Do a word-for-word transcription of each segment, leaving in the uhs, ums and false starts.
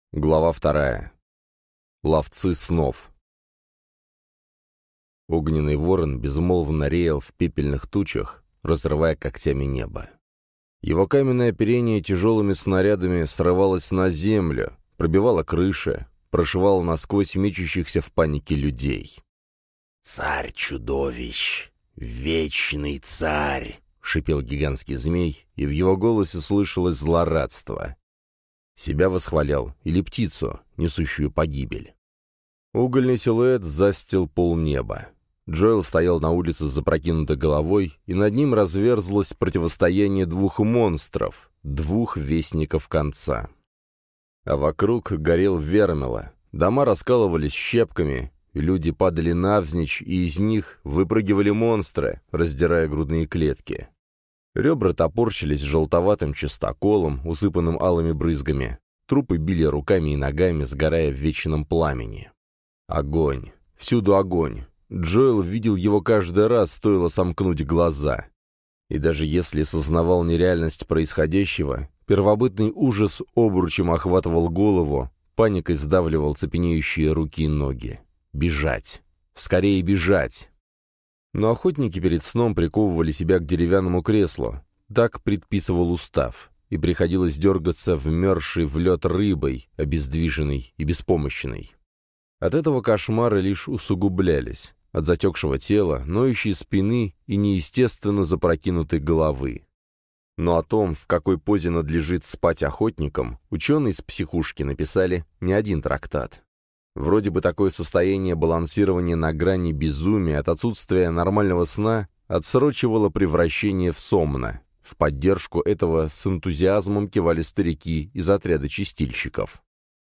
Глава вторая. Ловцы снов. Огненный ворон безмолвно реял в пепельных тучах, разрывая когтями небо. Его каменное оперение тяжелыми снарядами срывалось на землю, пробивало крыши, прошивало насквозь мечущихся в панике людей. «Царь чудовищ! Вечный царь!» — шипел гигантский змей, и в его голосе слышалось злорадство. Себя восхвалял или птицу, несущую погибель. Угольный силуэт застил полнеба. Джоэл стоял на улице с запрокинутой головой, и над ним разверзлось противостояние двух монстров, двух вестников конца. А вокруг горел Вермила, дома раскалывались щепками, люди падали навзничь, и из них выпрыгивали монстры, раздирая грудные клетки. Ребра топорщились желтоватым чистоколом, усыпанным алыми брызгами. Трупы били руками и ногами, сгорая в вечном пламени. Огонь. Всюду огонь. Джоэл видел его каждый раз, стоило сомкнуть глаза. И даже если сознавал нереальность происходящего, первобытный ужас обручем охватывал голову, паникой сдавливал цепенеющие руки и ноги. Бежать. Скорее бежать. Но охотники перед сном приковывали себя к деревянному креслу. Так предписывал устав, и приходилось дергаться вмерзшей в лед рыбой, обездвиженной и беспомощной. От этого кошмары лишь усугублялись, от затекшего тела, ноющей спины и неестественно запрокинутой головы. Но о том, в какой позе надлежит спать охотникам, ученые из психушки написали не один трактат. Вроде бы такое состояние балансирования на грани безумия от отсутствия нормального сна отсрочивало превращение в сомно. В поддержку этого с энтузиазмом кивали старики из отряда чистильщиков.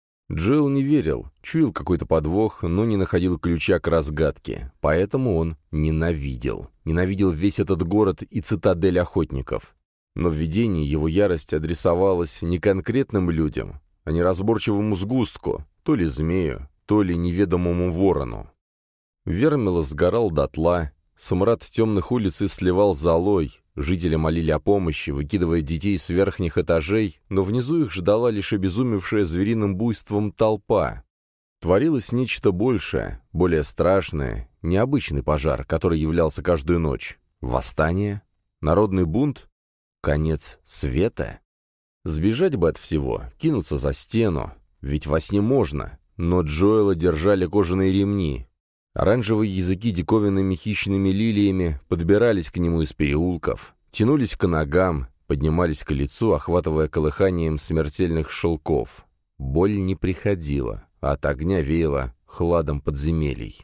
Джоэл не верил, чуял какой-то подвох, но не находил ключа к разгадке, поэтому он ненавидел. Ненавидел весь этот город и цитадель охотников. Но в видении его ярость адресовалась не конкретным людям, а неразборчивому сгустку, то ли змею, то ли неведомому ворону. Вермила сгорал дотла, смрад темных улиц и сливал золой, жители молили о помощи, выкидывая детей с верхних этажей, но внизу их ждала лишь обезумевшая звериным буйством толпа. Творилось нечто большее, более страшное, необычный пожар, который являлся каждую ночь. Восстание? Народный бунт? Конец света? Сбежать бы от всего, кинуться за стену, ведь во сне можно, но Джоэла держали кожаные ремни. Оранжевые языки диковинными хищными лилиями подбирались к нему из переулков, тянулись к ногам, поднимались к лицу, охватывая колыханием смертельных шелков. Боль не приходила, а от огня веяло хладом подземелий.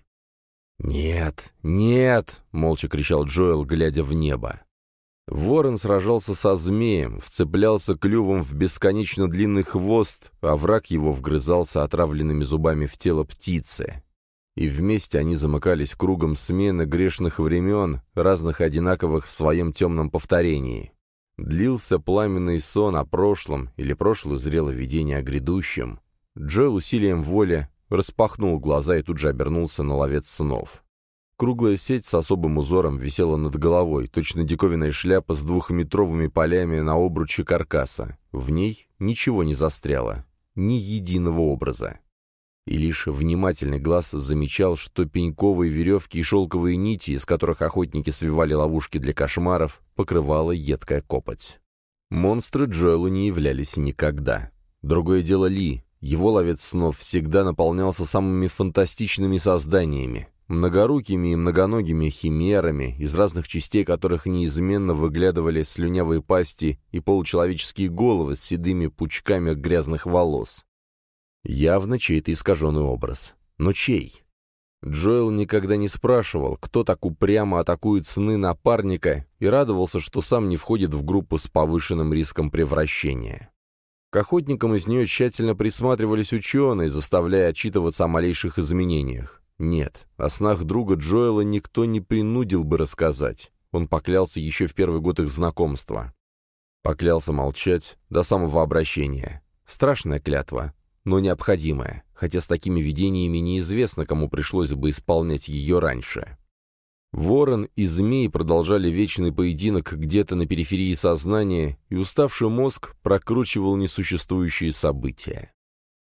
«Нет, нет!» — молча кричал Джоэл, глядя в небо. Ворон сражался со змеем, вцеплялся клювом в бесконечно длинный хвост, а враг его вгрызался отравленными зубами в тело птицы. И вместе они замыкались кругом смены грешных времен, разных одинаковых в своем темном повторении. Длился пламенный сон о прошлом, или прошлое зрело видение о грядущем. Джоэл усилием воли распахнул глаза и тут же обернулся на ловец снов. Круглая сеть с особым узором висела над головой, точно диковинная шляпа с двухметровыми полями на обруче каркаса. В ней ничего не застряло, ни единого образа. И лишь внимательный глаз замечал, что пеньковые веревки и шелковые нити, из которых охотники свивали ловушки для кошмаров, покрывала едкая копоть. Монстры Джоэлу не являлись никогда. Другое дело Ли. Его ловец снов всегда наполнялся самыми фантастичными созданиями, многорукими и многоногими химерами, из разных частей которых неизменно выглядывали слюнявые пасти и получеловеческие головы с седыми пучками грязных волос. Явно чей-то искаженный образ. Но чей? Джоэл никогда не спрашивал, кто так упрямо атакует сны напарника, и радовался, что сам не входит в группу с повышенным риском превращения. К охотникам из нее тщательно присматривались ученые, заставляя отчитываться о малейших изменениях. Нет, о снах друга Джоэла никто не принудил бы рассказать. Он поклялся еще в первый год их знакомства. Поклялся молчать до самого обращения. Страшная клятва, но необходимая, хотя с такими видениями неизвестно, кому пришлось бы исполнять ее раньше. Ворон и змей продолжали вечный поединок где-то на периферии сознания, и уставший мозг прокручивал несуществующие события.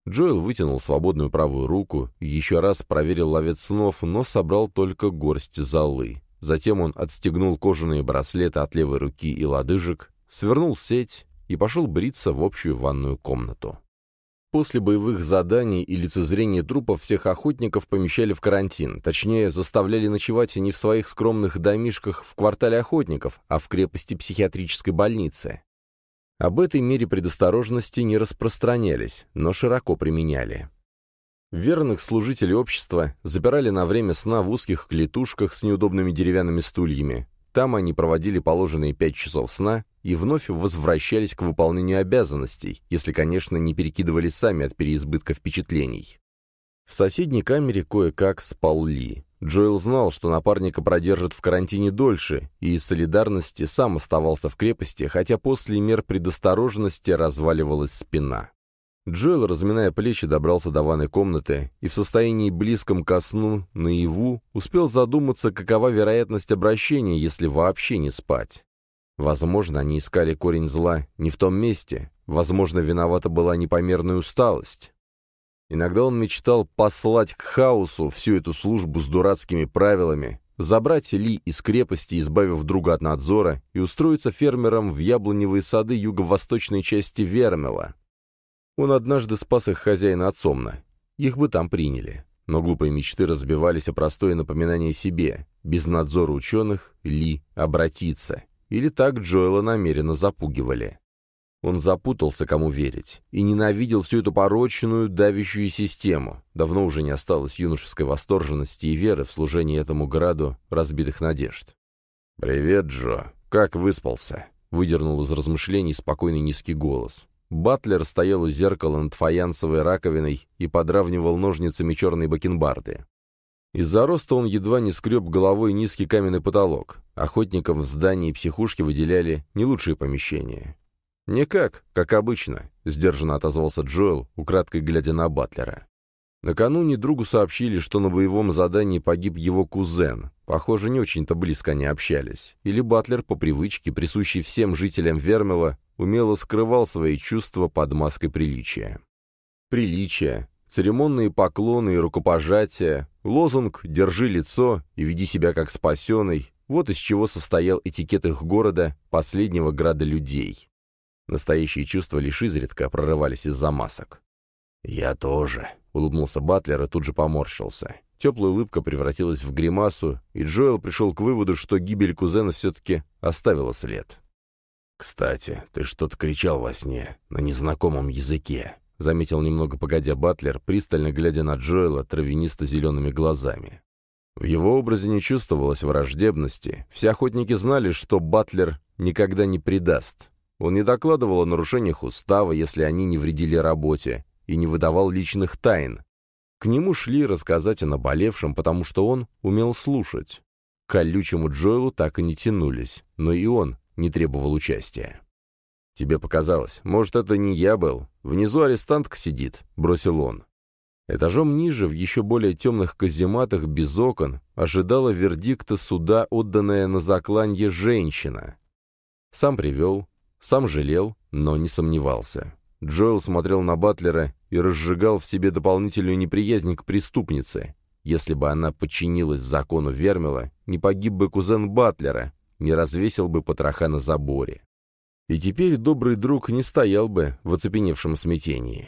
Джоэл вытянул свободную правую руку, еще раз проверил ловец снов, но собрал только горсть золы. Затем он отстегнул кожаные браслеты от левой руки и лодыжек, свернул сеть и пошел бриться в общую ванную комнату. После боевых заданий и лицезрения трупов всех охотников помещали в карантин, точнее, заставляли ночевать не в своих скромных домишках в квартале охотников, а в крепости психиатрической больницы. Об этой мере предосторожности не распространялись, но широко применяли. Верных служителей общества запирали на время сна в узких клетушках с неудобными деревянными стульями. Там они проводили положенные пять часов сна и вновь возвращались к выполнению обязанностей, если, конечно, не перекидывали сами от переизбытка впечатлений. В соседней камере кое-как спал Ли. Джоэл знал, что напарника продержат в карантине дольше, и из солидарности сам оставался в крепости, хотя после мер предосторожности разваливалась спина. Джоэл, разминая плечи, добрался до ванной комнаты и в состоянии близком ко сну, наяву, успел задуматься, какова вероятность обращения, если вообще не спать. Возможно, они искали корень зла не в том месте, возможно, виновата была непомерная усталость. Иногда он мечтал послать к хаосу всю эту службу с дурацкими правилами, забрать Ли из крепости, избавив друга от надзора, и устроиться фермером в яблоневые сады юго-восточной части Вермела. Он однажды спас их хозяина от Сомна. Их бы там приняли. Но глупые мечты разбивались о простое напоминание себе. Без надзора ученых Ли обратится. Или так Джоэла намеренно запугивали. Он запутался, кому верить, и ненавидел всю эту порочную, давящую систему. Давно уже не осталось юношеской восторженности и веры в служение этому граду разбитых надежд. «Привет, Джо. Как выспался?» — выдернул из размышлений спокойный низкий голос. Батлер стоял у зеркала над фаянсовой раковиной и подравнивал ножницами черные бакенбарды. Из-за роста он едва не скреб головой низкий каменный потолок. Охотникам в здании психушки выделяли не лучшие помещения. «Никак, как обычно», — сдержанно отозвался Джоэл, украдкой глядя на Батлера. Накануне другу сообщили, что на боевом задании погиб его кузен. Похоже, не очень-то близко они общались. Или Батлер, по привычке, присущей всем жителям Вермела, умело скрывал свои чувства под маской приличия. Приличие, церемонные поклоны и рукопожатия, лозунг «Держи лицо и веди себя как спасенный» — вот из чего состоял этикет их города, последнего града людей. Настоящие чувства лишь изредка прорывались из-за масок. «Я тоже», — улыбнулся Батлер и тут же поморщился. Теплая улыбка превратилась в гримасу, и Джоэл пришел к выводу, что гибель кузена все-таки оставила след. «Кстати, ты что-то кричал во сне, на незнакомом языке», — заметил немного погодя Батлер, пристально глядя на Джоэла травянисто-зелеными глазами. В его образе не чувствовалось враждебности. Все охотники знали, что Батлер никогда не предаст. Он не докладывал о нарушениях устава, если они не вредили работе, и не выдавал личных тайн. К нему шли рассказать о наболевшем, потому что он умел слушать. К колючему Джоэлу так и не тянулись, но и он не требовал участия. «Тебе показалось, может, это не я был? Внизу арестантка сидит», — бросил он. Этажом ниже, в еще более темных казематах без окон, ожидала вердикта суда, отданная на закланье женщина. Сам привел, сам жалел, но не сомневался. Джоэл смотрел на Батлера и разжигал в себе дополнительную неприязнь к преступнице. Если бы она подчинилась закону Вермела, не погиб бы кузен Батлера, не развесил бы потроха на заборе. И теперь добрый друг не стоял бы в оцепеневшем смятении.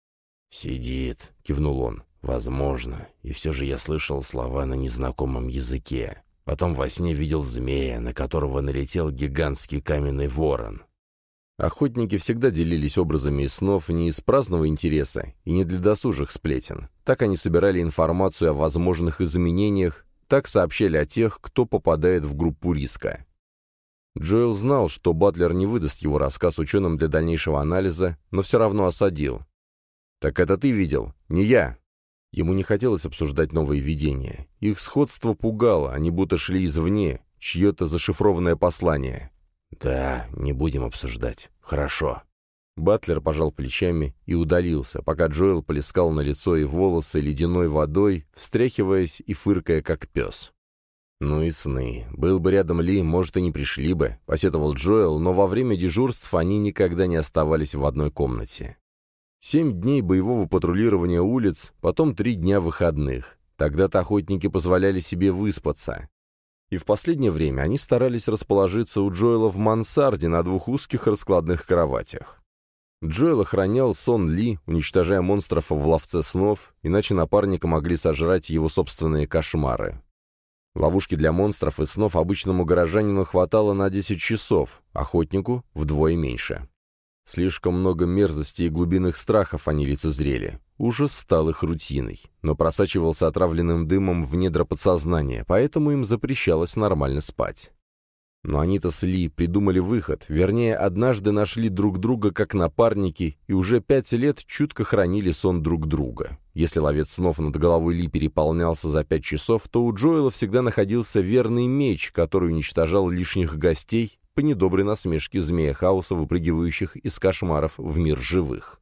«Сидит», — кивнул он, — «возможно, и все же я слышал слова на незнакомом языке. Потом во сне видел змея, на которого налетел гигантский каменный ворон». Охотники всегда делились образами из снов не из праздного интереса и не для досужих сплетен. Так они собирали информацию о возможных изменениях, так сообщали о тех, кто попадает в группу риска. Джоэл знал, что Батлер не выдаст его рассказ ученым для дальнейшего анализа, но все равно осадил. «Так это ты видел, не я». Ему не хотелось обсуждать новые видения. Их сходство пугало, они будто шли извне, чье-то зашифрованное послание. «Да, не будем обсуждать. Хорошо». Батлер пожал плечами и удалился, пока Джоэл плескал на лицо и волосы ледяной водой, встряхиваясь и фыркая, как пес. «Ну и сны. Был бы рядом Ли, может, и не пришли бы», — посетовал Джоэл, но во время дежурств они никогда не оставались в одной комнате. Семь дней боевого патрулирования улиц, потом три дня выходных. Тогда-то охотники позволяли себе выспаться. И в последнее время они старались расположиться у Джоэла в мансарде на двух узких раскладных кроватях. Джоэл охранял сон Ли, уничтожая монстров в ловце снов, иначе напарника могли сожрать его собственные кошмары. Ловушки для монстров и снов обычному горожанину хватало на десять часов, охотнику вдвое меньше. Слишком много мерзости и глубинных страхов они лицезрели. Ужас стал их рутиной, но просачивался отравленным дымом в недра подсознания, поэтому им запрещалось нормально спать. Но они-то с Ли придумали выход, вернее, однажды нашли друг друга как напарники и уже пять лет чутко хранили сон друг друга. Если ловец снов над головой Ли переполнялся за пять часов, то у Джоэла всегда находился верный меч, который уничтожал лишних гостей по недоброй насмешке змея хаоса, выпрыгивающих из кошмаров в мир живых.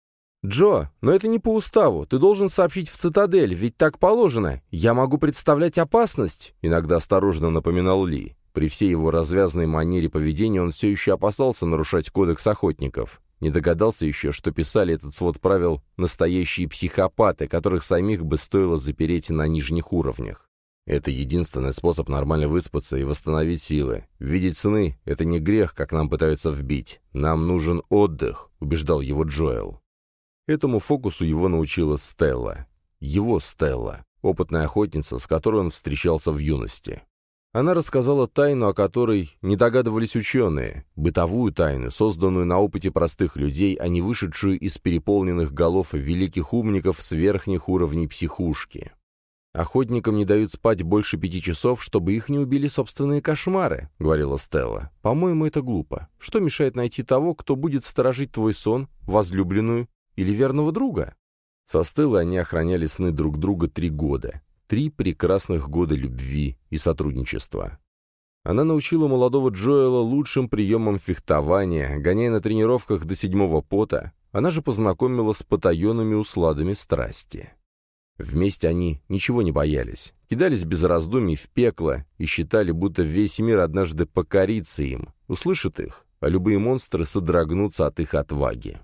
«Джо, но это не по уставу. Ты должен сообщить в цитадель, ведь так положено. Я могу представлять опасность», — иногда осторожно напоминал Ли. При всей его развязной манере поведения он все еще опасался нарушать кодекс охотников. Не догадался еще, что писали этот свод правил настоящие психопаты, которых самих бы стоило запереть на нижних уровнях. Это единственный способ нормально выспаться и восстановить силы. Видеть сны — это не грех, как нам пытаются вбить. Нам нужен отдых, убеждал его Джоэл. Этому фокусу его научила Стелла. Его Стелла, опытная охотница, с которой он встречался в юности. Она рассказала тайну, о которой не догадывались ученые, бытовую тайну, созданную на опыте простых людей, а не вышедшую из переполненных голов великих умников с верхних уровней психушки. «Охотникам не дают спать больше пяти часов, чтобы их не убили собственные кошмары», — говорила Стелла. «По-моему, это глупо. Что мешает найти того, кто будет сторожить твой сон, возлюбленную или верного друга?» Со Стеллой они охраняли сны друг друга три года. Три прекрасных года любви и сотрудничества. Она научила молодого Джоэла лучшим приемам фехтования, гоняя на тренировках до седьмого пота, она же познакомила с потаенными усладами страсти. Вместе они ничего не боялись, кидались без раздумий в пекло и считали, будто весь мир однажды покорится им, услышит их, а любые монстры содрогнутся от их отваги.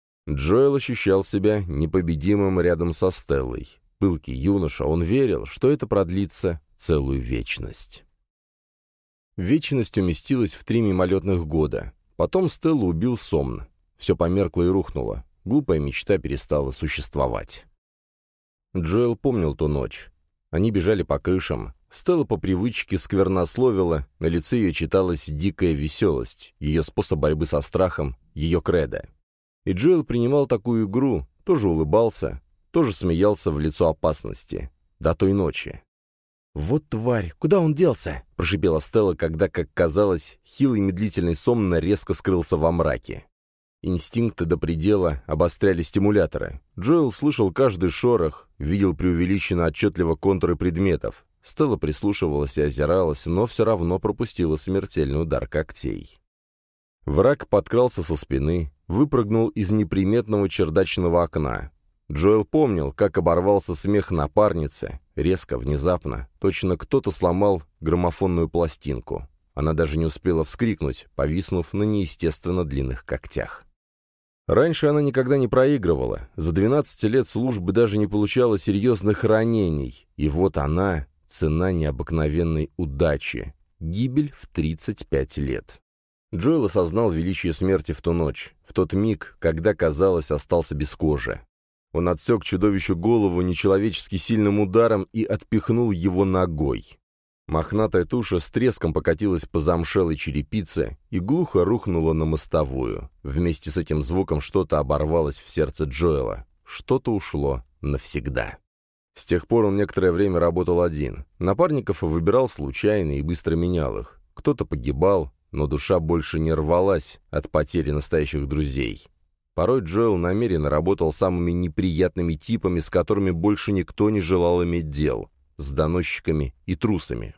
Джоэл ощущал себя непобедимым рядом со Стеллой. Пылкий юноша, он верил, что это продлится целую вечность. Вечность уместилась в три мимолетных года. Потом Стеллу убил сон. Все померкло и рухнуло. Глупая мечта перестала существовать. Джоэл помнил ту ночь. Они бежали по крышам. Стелла по привычке сквернословила, на лице ее читалась дикая веселость, ее способ борьбы со страхом, ее кредо. И Джоэл принимал такую игру, тоже улыбался, тоже смеялся в лицо опасности. До той ночи. «Вот тварь! Куда он делся?» — прошипела Стелла, когда, как казалось, хилый медлительный сон резко скрылся во мраке. Инстинкты до предела обостряли стимуляторы. Джоэл слышал каждый шорох, видел преувеличенно отчетливо контуры предметов. Стелла прислушивалась и озиралась, но все равно пропустила смертельный удар когтей. Враг подкрался со спины, выпрыгнул из неприметного чердачного окна. Джоэл помнил, как оборвался смех напарницы, резко, внезапно. Точно кто-то сломал граммофонную пластинку. Она даже не успела вскрикнуть, повиснув на неестественно длинных когтях. Раньше она никогда не проигрывала. За двенадцать лет службы даже не получала серьезных ранений. И вот она, цена необыкновенной удачи. Гибель в тридцать пять лет. Джоэл осознал величие смерти в ту ночь, в тот миг, когда, казалось, остался без кожи. Он отсек чудовищу голову нечеловечески сильным ударом и отпихнул его ногой. Мохнатая туша с треском покатилась по замшелой черепице и глухо рухнула на мостовую. Вместе с этим звуком что-то оборвалось в сердце Джоэла. Что-то ушло навсегда. С тех пор он некоторое время работал один. Напарников выбирал случайно и быстро менял их. Кто-то погибал, но душа больше не рвалась от потери настоящих друзей. Порой Джоэл намеренно работал самыми неприятными типами, с которыми больше никто не желал иметь дел, с доносчиками и трусами.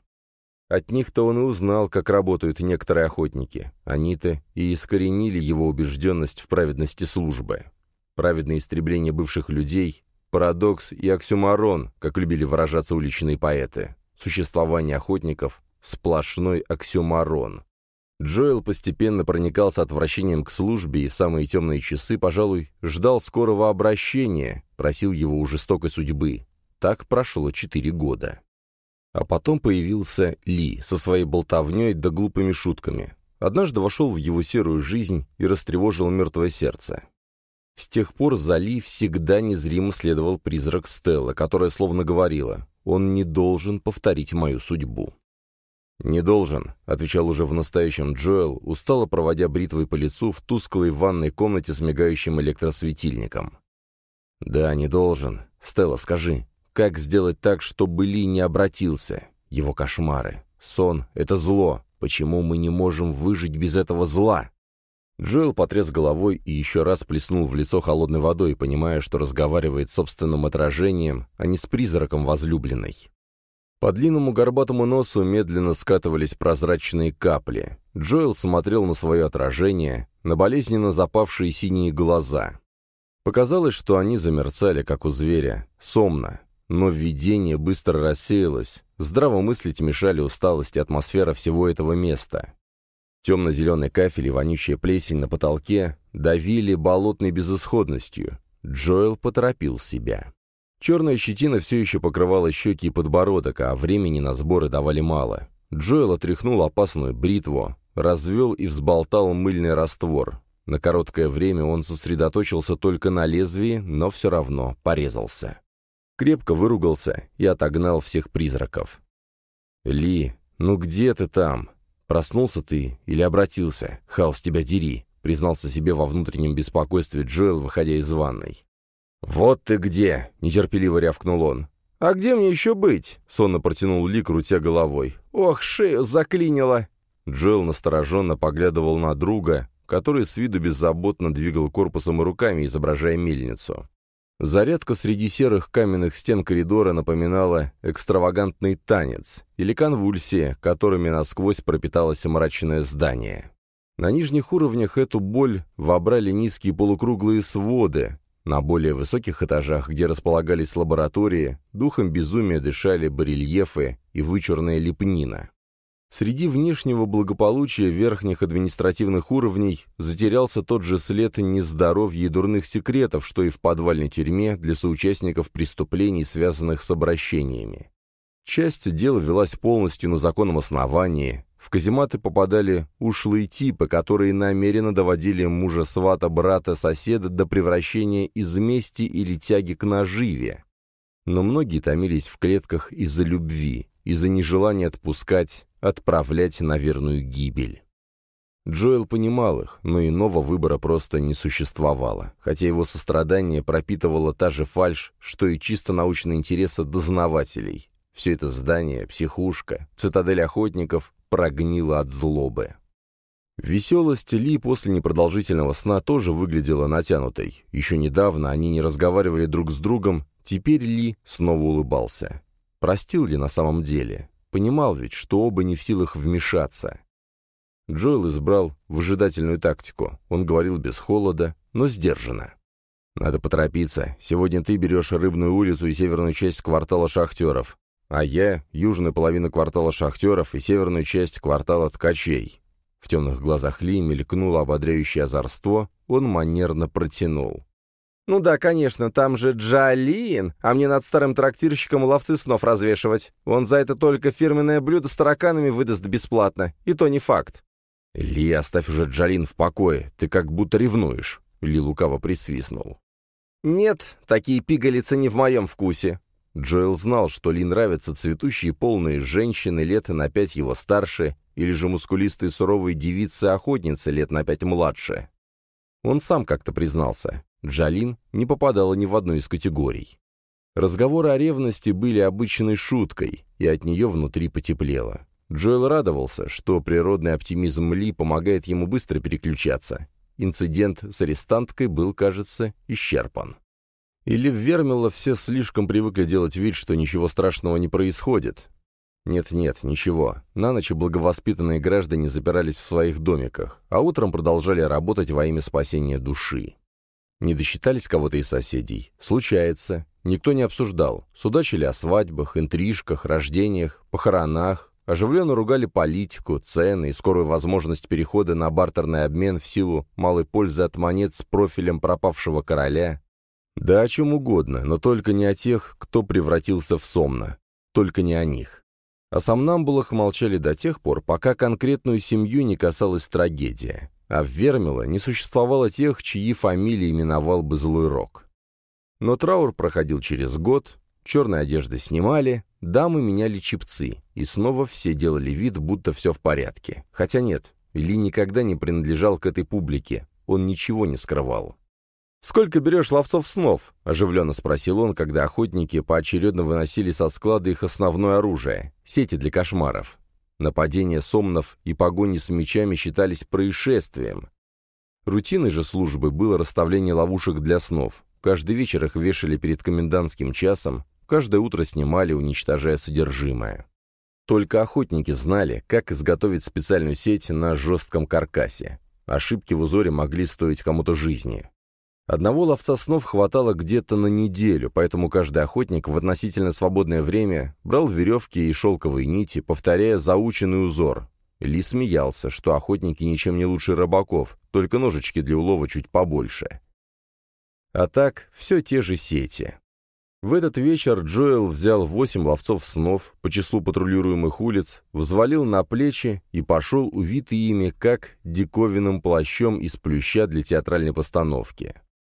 От них-то он и узнал, как работают некоторые охотники. Они-то и искоренили его убежденность в праведности службы. Праведное истребление бывших людей — парадокс и оксюморон, как любили выражаться уличные поэты. Существование охотников — сплошной оксюморон. Джоэл постепенно проникался отвращением к службе и в самые темные часы, пожалуй, ждал скорого обращения, просил его у жестокой судьбы. Так прошло четыре года. А потом появился Ли со своей болтовней да глупыми шутками. Однажды вошел в его серую жизнь и растревожил мертвое сердце. С тех пор за Ли всегда незримо следовал призрак Стеллы, которая словно говорила: «Он не должен повторить мою судьбу». «Не должен», — отвечал уже в настоящем Джоэл, устало проводя бритвой по лицу в тусклой ванной комнате с мигающим электросветильником. «Да, не должен. Стелла, скажи, как сделать так, чтобы Ли не обратился? Его кошмары. Сон — это зло. Почему мы не можем выжить без этого зла?» Джоэл потряс головой и еще раз плеснул в лицо холодной водой, понимая, что разговаривает с собственным отражением, а не с призраком возлюбленной. По длинному горбатому носу медленно скатывались прозрачные капли. Джоэл смотрел на свое отражение, на болезненно запавшие синие глаза. Показалось, что они замерцали, как у зверя, сомно. Но видение быстро рассеялось, здраво мыслить мешали усталость и атмосфера всего этого места. Темно-зеленый кафель и вонючая плесень на потолке давили болотной безысходностью. Джоэл поторопил себя. Черная щетина все еще покрывала щеки и подбородок, а времени на сборы давали мало. Джоэл отряхнул опасную бритву, развел и взболтал мыльный раствор. На короткое время он сосредоточился только на лезвии, но все равно порезался. Крепко выругался и отогнал всех призраков. «Ли, ну где ты там? Проснулся ты или обратился? Хаос, тебя дери», — признался себе во внутреннем беспокойстве Джоэл, выходя из ванной. «Вот ты где!» — нетерпеливо рявкнул он. «А где мне еще быть?» — сонно протянул Ли, крутя головой. «Ох, шею заклинило!» Джоэл настороженно поглядывал на друга, который с виду беззаботно двигал корпусом и руками, изображая мельницу. Зарядка среди серых каменных стен коридора напоминала экстравагантный танец или конвульсии, которыми насквозь пропиталось мрачное здание. На нижних уровнях эту боль вобрали низкие полукруглые своды. На более высоких этажах, где располагались лаборатории, духом безумия дышали барельефы и вычурная лепнина. Среди внешнего благополучия верхних административных уровней затерялся тот же след нездоровья и дурных секретов, что и в подвальной тюрьме для соучастников преступлений, связанных с обращениями. Часть дела велась полностью на законном основании. В казематы попадали ушлые типы, которые намеренно доводили мужа-свата, брата-соседа до превращения из мести или тяги к наживе. Но многие томились в клетках из-за любви, из-за нежелания отпускать, отправлять на верную гибель. Джоэл понимал их, но иного выбора просто не существовало, хотя его сострадание пропитывало та же фальшь, что и чисто научный интерес от дознавателей. Все это здание, психушка, цитадель охотников прогнило от злобы. Веселость Ли после непродолжительного сна тоже выглядела натянутой. Еще недавно они не разговаривали друг с другом, теперь Ли снова улыбался. Простил ли на самом деле? Понимал ведь, что оба не в силах вмешаться. Джоэл избрал выжидательную тактику. Он говорил без холода, но сдержанно. «Надо поторопиться. Сегодня ты берешь Рыбную улицу и северную часть квартала Шахтеров, а я — южную половину квартала Шахтеров и северную часть квартала Ткачей». В темных глазах Ли мелькнуло ободряющее озорство, он манерно протянул. «Ну да, конечно, там же Джалин, а мне над старым трактирщиком ловцы снов развешивать. Он за это только фирменное блюдо с тараканами выдаст бесплатно, и то не факт». «Ли, оставь уже Джалин в покое, ты как будто ревнуешь», — Ли лукаво присвистнул. «Нет, такие пигалицы не в моем вкусе». Джоэл знал, что Ли нравятся цветущие полные женщины лет на пять его старше, или же мускулистые суровые девицы-охотницы лет на пять младше. Он сам как-то признался, Джалин не попадала ни в одну из категорий. Разговоры о ревности были обычной шуткой, и от нее внутри потеплело. Джоэл радовался, что природный оптимизм Ли помогает ему быстро переключаться. Инцидент с арестанткой был, кажется, исчерпан. Или в Вермило все слишком привыкли делать вид, что ничего страшного не происходит. Нет-нет, ничего. На ночь благовоспитанные граждане запирались в своих домиках, а утром продолжали работать во имя спасения души. Не досчитались кого-то из соседей? Случается. Никто не обсуждал. Судачили о свадьбах, интрижках, рождениях, похоронах, оживленно ругали политику, цены и скорую возможность перехода на бартерный обмен в силу малой пользы от монет с профилем пропавшего короля. Да о чем угодно, но только не о тех, кто превратился в Сомна. Только не о них. О сомнамбулах молчали до тех пор, пока конкретную семью не касалась трагедия. А в Вермило не существовало тех, чьи фамилии именовал бы Злой Рок. Но траур проходил через год, черные одежды снимали, дамы меняли чепцы, и снова все делали вид, будто все в порядке. Хотя нет, Ли никогда не принадлежал к этой публике, он ничего не скрывал. «Сколько берешь ловцов снов?» — оживленно спросил он, когда охотники поочередно выносили со склада их основное оружие — сети для кошмаров. Нападения сомнов и погони с мечами считались происшествием. Рутиной же службы было расставление ловушек для снов. Каждый вечер их вешали перед комендантским часом, каждое утро снимали, уничтожая содержимое. Только охотники знали, как изготовить специальную сеть на жестком каркасе. Ошибки в узоре могли стоить кому-то жизни. Одного ловца снов хватало где-то на неделю, поэтому каждый охотник в относительно свободное время брал веревки и шелковые нити, повторяя заученный узор. Ли смеялся, что охотники ничем не лучше рыбаков, только ножички для улова чуть побольше. А так, все те же сети. В этот вечер Джоэл взял восемь ловцов снов по числу патрулируемых улиц, взвалил на плечи и пошел, увитый ими, как диковинным плащом из плюща для театральной постановки.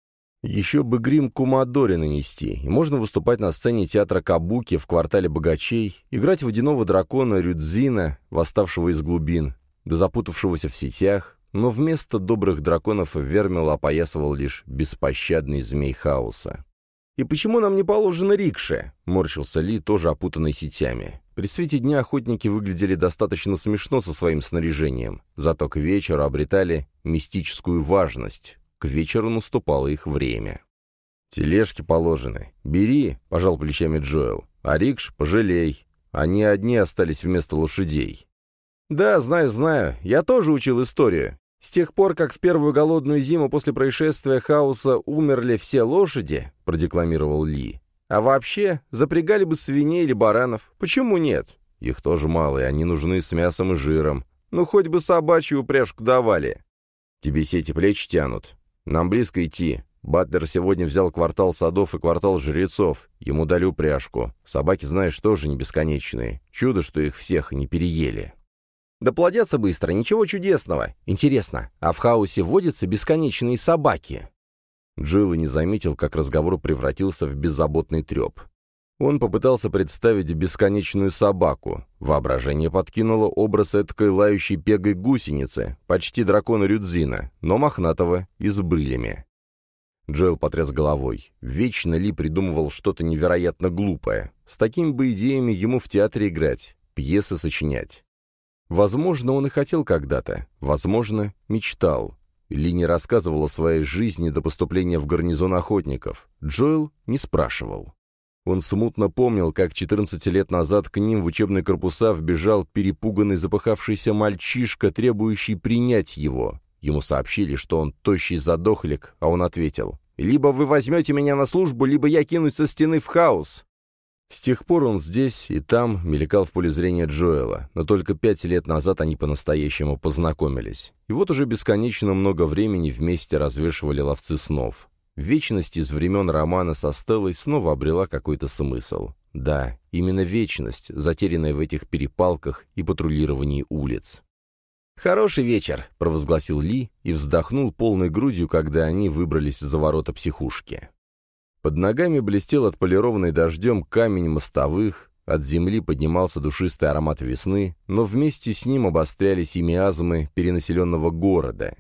Еще бы грим Кумадори нанести, и можно выступать на сцене театра Кабуки в квартале богачей, играть водяного дракона Рюдзина, восставшего из глубин, да запутавшегося в сетях, но вместо добрых драконов Вермило опоясывал лишь беспощадный змей хаоса. «И почему нам не положено рикше?» — морщился Ли, тоже опутанный сетями. При свете дня охотники выглядели достаточно смешно со своим снаряжением, зато к вечеру обретали мистическую важность. К вечеру наступало их время. «Тележки положены. Бери», — пожал плечами Джоэл. «А рикш пожалей. Они одни остались вместо лошадей». «Да, знаю, знаю. Я тоже учил историю. С тех пор, как в первую голодную зиму после происшествия хаоса умерли все лошади», — продекламировал Ли. «А вообще, запрягали бы свиней или баранов. Почему нет? Их тоже мало, и они нужны с мясом и жиром. Ну, хоть бы собачью упряжку давали. Тебе сети плечи тянут. Нам близко идти. Батлер сегодня взял квартал садов и квартал жрецов. Ему дали упряжку. Собаки, знаешь, тоже не бесконечные. Чудо, что их всех не переели». «Да плодятся быстро, ничего чудесного. Интересно, а в хаосе водятся бесконечные собаки?» Джоэл не заметил, как разговор превратился в беззаботный треп. Он попытался представить бесконечную собаку. Воображение подкинуло образ эткой лающей пегой гусеницы, почти дракона Рюдзина, но мохнатого и с брылями. Джоэл потряс головой. Вечно Ли придумывал что-то невероятно глупое. С такими бы идеями ему в театре играть, пьесы сочинять. Возможно, он и хотел когда-то, возможно, мечтал. Ли не рассказывал о своей жизни до поступления в гарнизон охотников. Джоэл не спрашивал. Он смутно помнил, как четырнадцать лет назад к ним в учебные корпуса вбежал перепуганный запыхавшийся мальчишка, требующий принять его. Ему сообщили, что он тощий задохлик, а он ответил: «Либо вы возьмете меня на службу, либо я кинусь со стены в хаос». С тех пор он здесь и там мелькал в поле зрения Джоэла, но только пять лет назад они по-настоящему познакомились. И вот уже бесконечно много времени вместе развешивали ловцы снов. Вечность из времен романа со Стеллой снова обрела какой-то смысл. Да, именно вечность, затерянная в этих перепалках и патрулировании улиц. «Хороший вечер», — провозгласил Ли и вздохнул полной грудью, когда они выбрались за ворота психушки. Под ногами блестел отполированный дождем камень мостовых, от земли поднимался душистый аромат весны, но вместе с ним обострялись и миазмы перенаселенного города.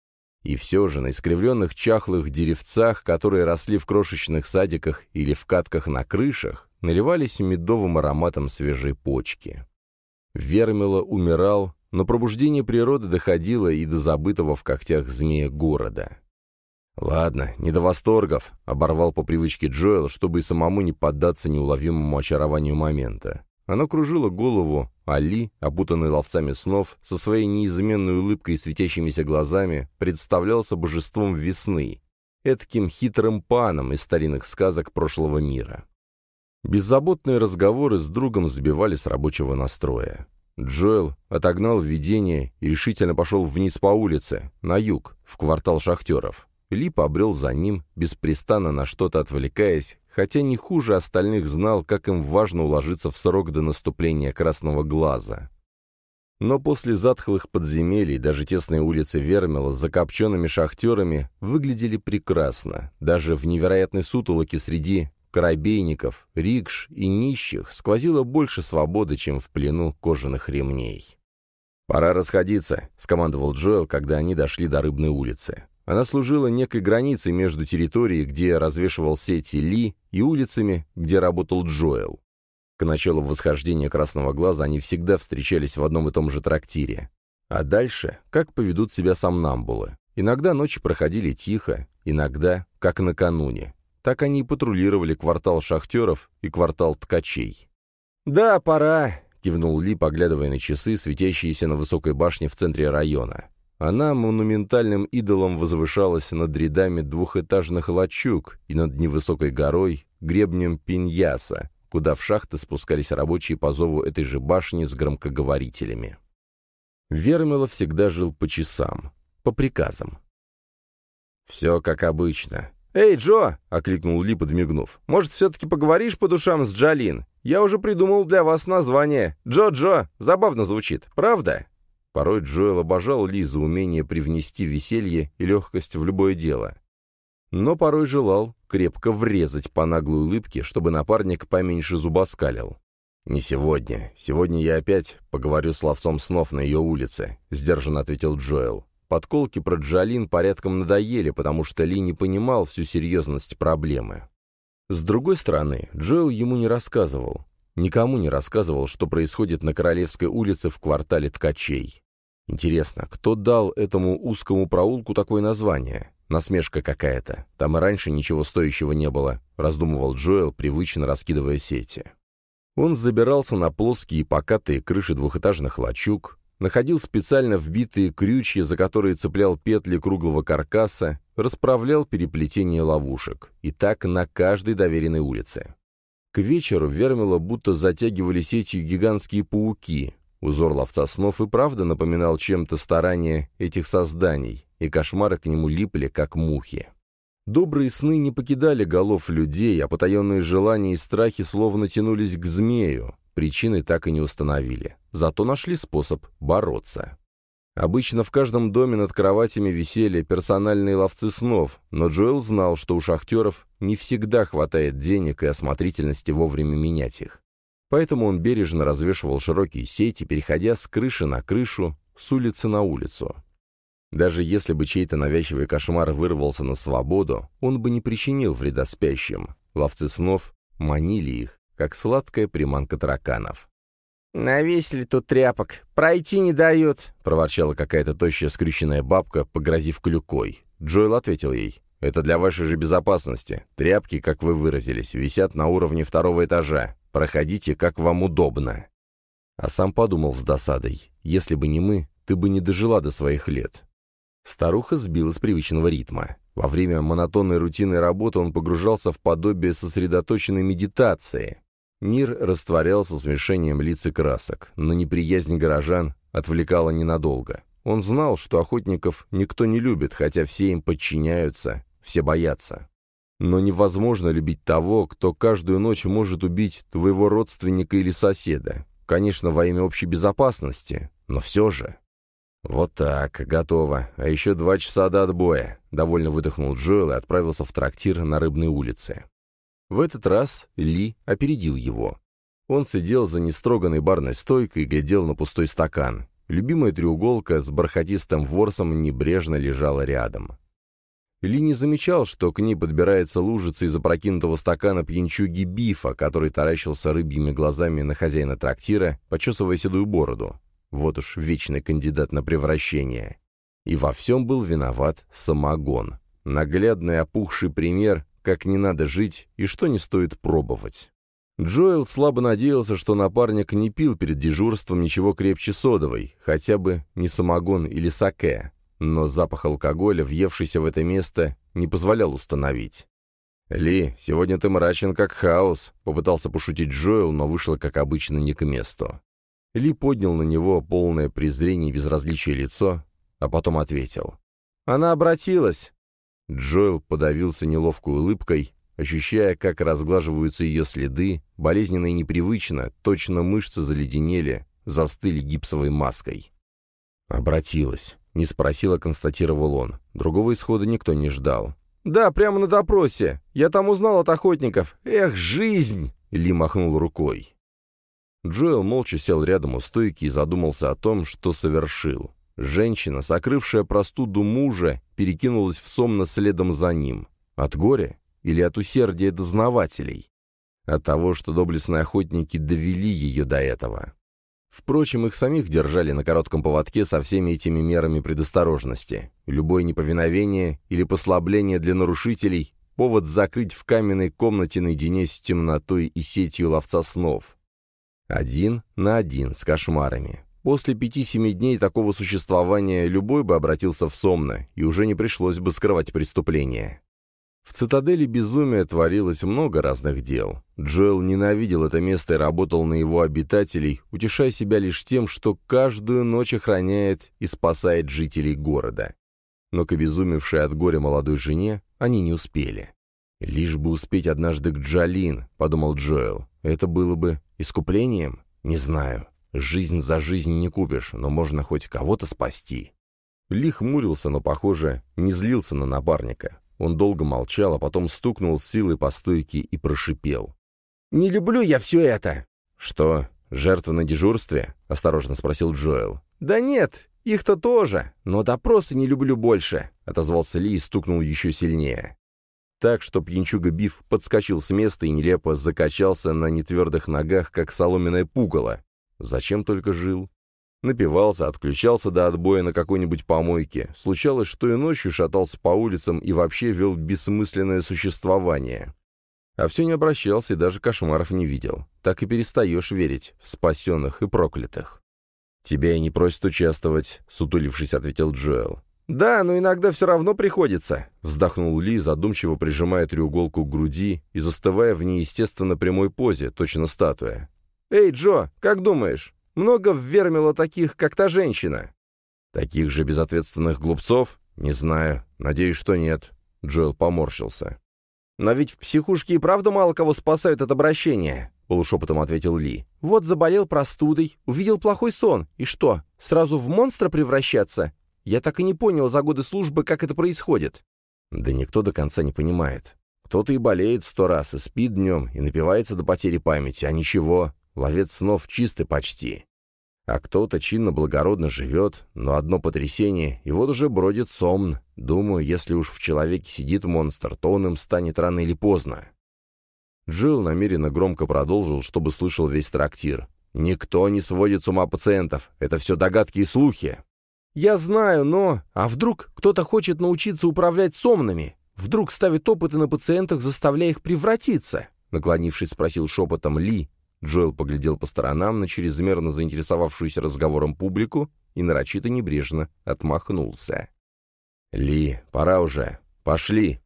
И все же на искривленных чахлых деревцах, которые росли в крошечных садиках или в катках на крышах, наливались медовым ароматом свежей почки. Вермило умирал, но пробуждение природы доходило и до забытого в когтях змея города. «Ладно, не до восторгов», — оборвал по привычке Джоэл, чтобы и самому не поддаться неуловимому очарованию момента. Оно кружило голову, а Ли, опутанный ловцами снов, со своей неизменной улыбкой и светящимися глазами, представлялся божеством весны, эдаким хитрым паном из старинных сказок прошлого мира. Беззаботные разговоры с другом сбивали с рабочего настроя. Джоэл отогнал видение и решительно пошел вниз по улице, на юг, в квартал шахтеров. Ли побрел за ним, беспрестанно на что-то отвлекаясь, хотя не хуже остальных знал, как им важно уложиться в срок до наступления красного глаза. Но после затхлых подземелий даже тесные улицы Вермила с закопченными шахтерами выглядели прекрасно. Даже в невероятной сутолоке среди корабейников, рикш и нищих сквозило больше свободы, чем в плену кожаных ремней. «Пора расходиться», — скомандовал Джоэл, когда они дошли до Рыбной улицы. Она служила некой границей между территорией, где развешивал сети Ли, и улицами, где работал Джоэл. К началу восхождения Красного Глаза они всегда встречались в одном и том же трактире. А дальше, как поведут себя сомнамбулы. Иногда ночи проходили тихо, иногда, как накануне. Так они и патрулировали квартал шахтеров и квартал ткачей. «Да, пора», — кивнул Ли, поглядывая на часы, светящиеся на высокой башне в центре района. Она монументальным идолом возвышалась над рядами двухэтажных лачуг и над невысокой горой, гребнем Пиньяса, куда в шахты спускались рабочие по зову этой же башни с громкоговорителями. Вермила всегда жил по часам, по приказам. «Все как обычно». «Эй, Джо!» — окликнул Ли, подмигнув. «Может, все-таки поговоришь по душам с Джалин? Я уже придумал для вас название. Джо-Джо! Забавно звучит, правда?» Порой Джоэл обожал Ли за умение привнести веселье и легкость в любое дело. Но порой желал крепко врезать по наглой улыбке, чтобы напарник поменьше зубоскалил. «Не сегодня. Сегодня я опять поговорю с ловцом снов на ее улице», — сдержанно ответил Джоэл. Подколки про Джалин порядком надоели, потому что Ли не понимал всю серьезность проблемы. С другой стороны, Джоэл ему не рассказывал. Никому не рассказывал, что происходит на Королевской улице в квартале ткачей. Интересно, кто дал этому узкому проулку такое название? Насмешка какая-то. Там и раньше ничего стоящего не было, раздумывал Джоэл, привычно раскидывая сети. Он забирался на плоские и покатые крыши двухэтажных лачуг, находил специально вбитые крючья, за которые цеплял петли круглого каркаса, расправлял переплетение ловушек. И так на каждой доверенной улице. К вечеру Вермила будто затягивали сетью гигантские пауки. Узор ловца снов и правда напоминал чем-то старания этих созданий, и кошмары к нему липли, как мухи. Добрые сны не покидали голов людей, а потаенные желания и страхи словно тянулись к змею. Причины так и не установили. Зато нашли способ бороться. Обычно в каждом доме над кроватями висели персональные ловцы снов, но Джоэл знал, что у шахтеров не всегда хватает денег и осмотрительности вовремя менять их. Поэтому он бережно развешивал широкие сети, переходя с крыши на крышу, с улицы на улицу. Даже если бы чей-то навязчивый кошмар вырвался на свободу, он бы не причинил вреда спящим. Ловцы снов манили их, как сладкая приманка тараканов. «Навесили тут тряпок, пройти не дают», — проворчала какая-то тощая скрюченная бабка, погрозив клюкой. Джоэл ответил ей: «Это для вашей же безопасности. Тряпки, как вы выразились, висят на уровне второго этажа. Проходите, как вам удобно». А сам подумал с досадой: «Если бы не мы, ты бы не дожила до своих лет». Старуха сбила с привычного ритма. Во время монотонной рутинной работы он погружался в подобие сосредоточенной медитации. Мир растворялся смешением лиц и красок, но неприязнь горожан отвлекала ненадолго. Он знал, что охотников никто не любит, хотя все им подчиняются, все боятся. Но невозможно любить того, кто каждую ночь может убить твоего родственника или соседа. Конечно, во имя общей безопасности, но все же. «Вот так, готово. А еще два часа до отбоя», — довольно выдохнул Джоэл и отправился в трактир на Рыбной улице. В этот раз Ли опередил его. Он сидел за нестроганной барной стойкой и глядел на пустой стакан. Любимая треуголка с бархатистым ворсом небрежно лежала рядом. Ли не замечал, что к ней подбирается лужица из опрокинутого стакана пьянчуги Бифа, который таращился рыбьими глазами на хозяина трактира, почесывая седую бороду. Вот уж вечный кандидат на превращение. И во всем был виноват самогон. Наглядный опухший пример, как не надо жить и что не стоит пробовать. Джоэл слабо надеялся, что напарник не пил перед дежурством ничего крепче содовой, хотя бы не самогон или саке, но запах алкоголя, въевшийся в это место, не позволял установить. «Ли, сегодня ты мрачен как хаос», — попытался пошутить Джоэл, но вышло, как обычно, не к месту. Ли поднял на него полное презрение и безразличие лицо, а потом ответил. «Она обратилась!» Джоэл подавился неловкой улыбкой, ощущая, как разглаживаются ее следы, болезненно и непривычно, точно мышцы заледенели, застыли гипсовой маской. «Обратилась», — не спросила, констатировал он. Другого исхода никто не ждал. «Да, прямо на допросе. Я там узнал от охотников. Эх, жизнь!» — Ли махнул рукой. Джоэл молча сел рядом у стойки и задумался о том, что совершил. Женщина, сокрывшая простуду мужа, перекинулась в Сомно следом за ним. От горя или от усердия дознавателей? От того, что доблестные охотники довели ее до этого. Впрочем, их самих держали на коротком поводке со всеми этими мерами предосторожности. Любое неповиновение или послабление для нарушителей — повод закрыть в каменной комнате наедине с темнотой и сетью ловца снов. Один на один с кошмарами. После пяти-семи дней такого существования любой бы обратился в Сомно, и уже не пришлось бы скрывать преступление. В цитадели безумия творилось много разных дел. Джоэл ненавидел это место и работал на его обитателей, утешая себя лишь тем, что каждую ночь охраняет и спасает жителей города. Но к обезумевшей от горя молодой жене они не успели. «Лишь бы успеть однажды к Джалин», — подумал Джоэл. «Это было бы искуплением? Не знаю. Жизнь за жизнь не купишь, но можно хоть кого-то спасти». Ли хмурился, но, похоже, не злился на напарника. Он долго молчал, а потом стукнул с силой по стойке и прошипел. «Не люблю я все это!» «Что, жертва на дежурстве?» — осторожно спросил Джоэл. «Да нет, их-то тоже, но допросы не люблю больше», — отозвался Ли и стукнул еще сильнее. Так, что пьянчуга Биф подскочил с места и нелепо закачался на нетвердых ногах, как соломенное пугало. Зачем только жил? Напивался, отключался до отбоя на какой-нибудь помойке. Случалось, что и ночью шатался по улицам и вообще вел бессмысленное существование. А все не обращался и даже кошмаров не видел. Так и перестаешь верить в спасенных и проклятых. «Тебя и не просят участвовать», — сутулившись, ответил Джоэл. «Да, но иногда все равно приходится», — вздохнул Ли, задумчиво прижимая треуголку к груди и застывая в неестественно прямой позе, точно статуя. «Эй, Джо, как думаешь, много ввермило таких, как та женщина?» «Таких же безответственных глупцов? Не знаю. Надеюсь, что нет». Джоэл поморщился. «Но ведь в психушке и правда мало кого спасают от обращения», — полушепотом ответил Ли. «Вот заболел простудой, увидел плохой сон. И что, сразу в монстра превращаться? Я так и не понял за годы службы, как это происходит». Да никто до конца не понимает. Кто-то и болеет сто раз, и спит днем, и напивается до потери памяти, а ничего, ловец снов чистый почти. А кто-то чинно-благородно живет, но одно потрясение, и вот уже бродит Сомн. Думаю, если уж в человеке сидит монстр, то он им станет рано или поздно. Джилл намеренно громко продолжил, чтобы слышал весь трактир. «Никто не сводит с ума пациентов. Это все догадки и слухи». «Я знаю, но... А вдруг кто-то хочет научиться управлять сомнами? Вдруг ставит опыты на пациентах, заставляя их превратиться?» Наклонившись, спросил шепотом Ли. Джоэл поглядел по сторонам на чрезмерно заинтересовавшуюся разговором публику и нарочито небрежно отмахнулся. «Ли, пора уже. Пошли!»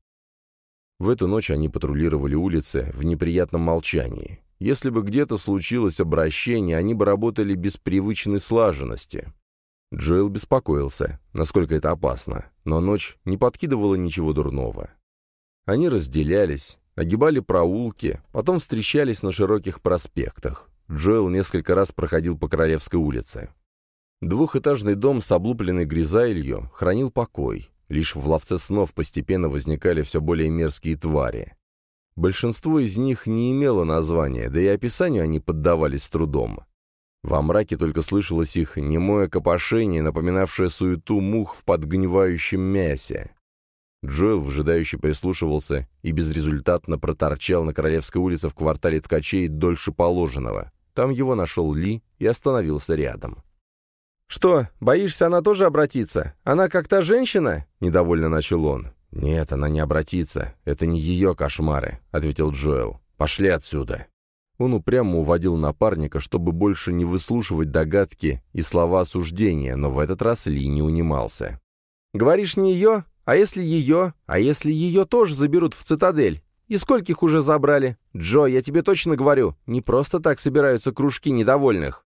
В эту ночь они патрулировали улицы в неприятном молчании. Если бы где-то случилось обращение, они бы работали без привычной слаженности. Джоэл беспокоился, насколько это опасно, но ночь не подкидывала ничего дурного. Они разделялись, огибали проулки, потом встречались на широких проспектах. Джоэл несколько раз проходил по Королевской улице. Двухэтажный дом с облупленной гризалью хранил покой. Лишь в ловце снов постепенно возникали все более мерзкие твари. Большинство из них не имело названия, да и описанию они поддавались с трудом. Во мраке только слышалось их немое копошение, напоминавшее суету мух в подгнивающем мясе. Джоэл вжидающе прислушивался и безрезультатно проторчал на Королевской улице в квартале ткачей дольше положенного. Там его нашел Ли и остановился рядом. «Что, боишься, она тоже обратится? Она как та женщина?» — недовольно начал он. «Нет, она не обратится. Это не ее кошмары», — ответил Джоэл. «Пошли отсюда». Он упрямо уводил напарника, чтобы больше не выслушивать догадки и слова осуждения, но в этот раз Ли не унимался. «Говоришь, не ее? А если ее? А если ее тоже заберут в цитадель? И скольких уже забрали? Джо, я тебе точно говорю, не просто так собираются кружки недовольных».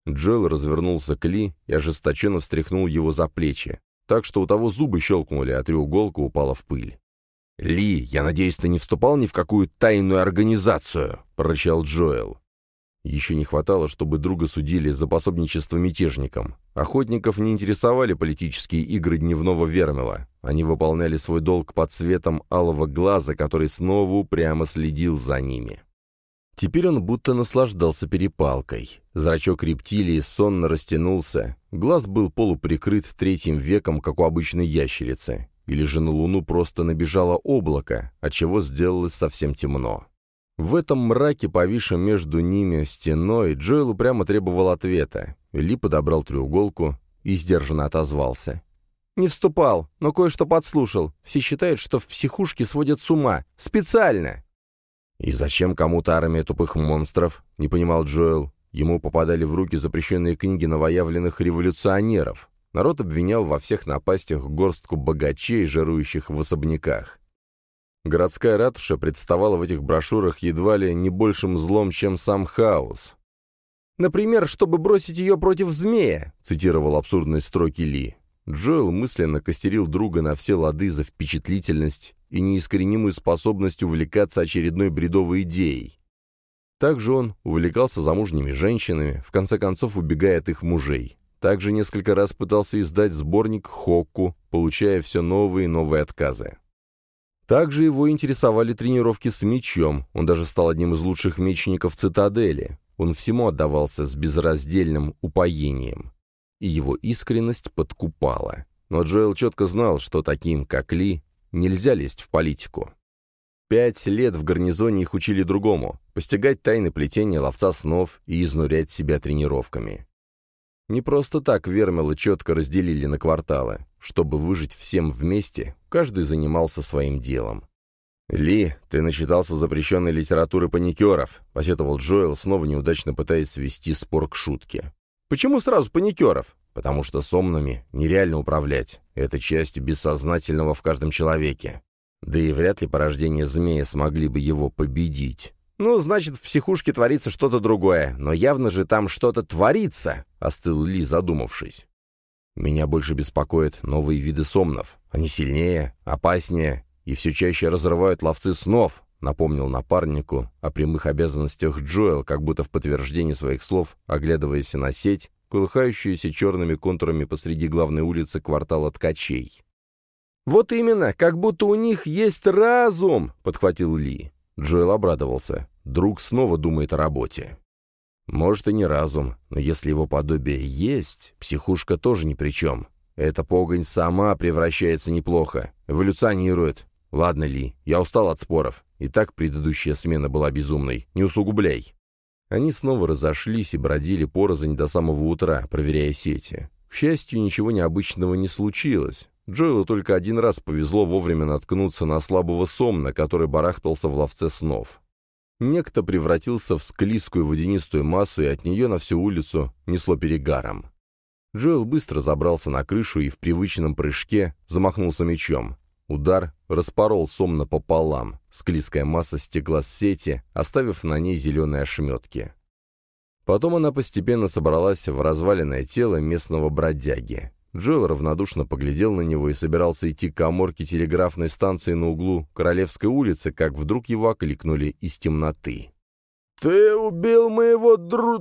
Джоэл развернулся к Ли и ожесточенно встряхнул его за плечи, так что у того зубы щелкнули, а треуголка упала в пыль. «Ли, я надеюсь, ты не вступал ни в какую тайную организацию?» — прорычал Джоэл. Еще не хватало, чтобы друга судили за пособничество мятежникам. Охотников не интересовали политические игры дневного Вермила. Они выполняли свой долг под светом алого глаза, который снова упрямо следил за ними. Теперь он будто наслаждался перепалкой. Зрачок рептилии сонно растянулся, глаз был полуприкрыт третьим веком, как у обычной ящерицы. Или же на Луну просто набежало облако, отчего сделалось совсем темно. В этом мраке, повисшем между ними стеной, Джоэл упрямо требовал ответа. Ли подобрал треуголку и сдержанно отозвался. «Не вступал, но кое-что подслушал. Все считают, что в психушке сводят с ума. Специально!» «И зачем кому-то армия тупых монстров?» — не понимал Джоэл. Ему попадали в руки запрещенные книги новоявленных революционеров. Народ обвинял во всех напастях горстку богачей, жирующих в особняках. Городская ратуша представала в этих брошюрах едва ли не большим злом, чем сам хаос. «Например, чтобы бросить ее против змея», — цитировал абсурдные строки Ли. Джоэл мысленно костерил друга на все лады за впечатлительность и неискоренимую способность увлекаться очередной бредовой идеей. Также он увлекался замужними женщинами, в конце концов убегая от их мужей. Также несколько раз пытался издать сборник «Хокку», получая все новые и новые отказы. Также его интересовали тренировки с мечом, он даже стал одним из лучших мечников цитадели. Он всему отдавался с безраздельным упоением. И его искренность подкупала. Но Джоэл четко знал, что таким, как Ли, нельзя лезть в политику. Пять лет в гарнизоне их учили другому — постигать тайны плетения ловца снов и изнурять себя тренировками. Не просто так Вермила четко разделили на кварталы. Чтобы выжить всем вместе, каждый занимался своим делом. «Ли, ты начитался запрещенной литературы паникеров», — посетовал Джоэл, снова неудачно пытаясь свести спор к шутке. «Почему сразу паникеров?» «Потому что сомнами нереально управлять. Это часть бессознательного в каждом человеке. Да и вряд ли порождение змея смогли бы его победить». «Ну, значит, в психушке творится что-то другое. Но явно же там что-то творится», — остыл Ли, задумавшись. «Меня больше беспокоят новые виды сомнов. Они сильнее, опаснее и все чаще разрывают ловцы снов», — напомнил напарнику о прямых обязанностях Джоэл, как будто в подтверждение своих слов, оглядываясь на сеть, колыхающуюся черными контурами посреди главной улицы квартала ткачей. «Вот именно, как будто у них есть разум», — подхватил Ли. Джоэл обрадовался. Друг снова думает о работе. «Может, и не разум, но если его подобие есть, психушка тоже ни при чем. Эта погонь сама превращается неплохо, эволюционирует. Ладно, Ли, я устал от споров. И так предыдущая смена была безумной. Не усугубляй». Они снова разошлись и бродили порознь до самого утра, проверяя сети. К счастью, ничего необычного не случилось. Джоэлу только один раз повезло вовремя наткнуться на слабого сомна, который барахтался в ловце снов. Некто превратился в склизкую водянистую массу, и от нее на всю улицу несло перегаром. Джоэл быстро забрался на крышу и в привычном прыжке замахнулся мечом. Удар распорол сомна пополам. Склизкая масса стекла с сети, оставив на ней зеленые ошметки. Потом она постепенно собралась в разваленное тело местного бродяги. Джоэл равнодушно поглядел на него и собирался идти к каморке телеграфной станции на углу Королевской улицы, как вдруг его окликнули из темноты. «Ты убил моего дру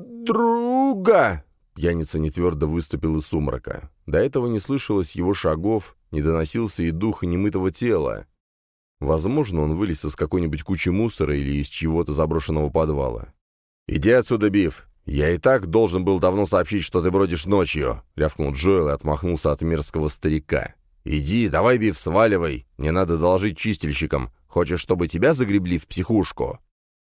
друга!» Пьяница нетвердо выступил из сумрака. До этого не слышалось его шагов, не доносился и дух немытого тела. Возможно, он вылез из какой-нибудь кучи мусора или из чьего-то заброшенного подвала. «Иди отсюда, Биф! Я и так должен был давно сообщить, что ты бродишь ночью!» — рявкнул Джоэл и отмахнулся от мерзкого старика. «Иди, давай, Биф, сваливай! Мне надо доложить чистильщикам. Хочешь, чтобы тебя загребли в психушку?»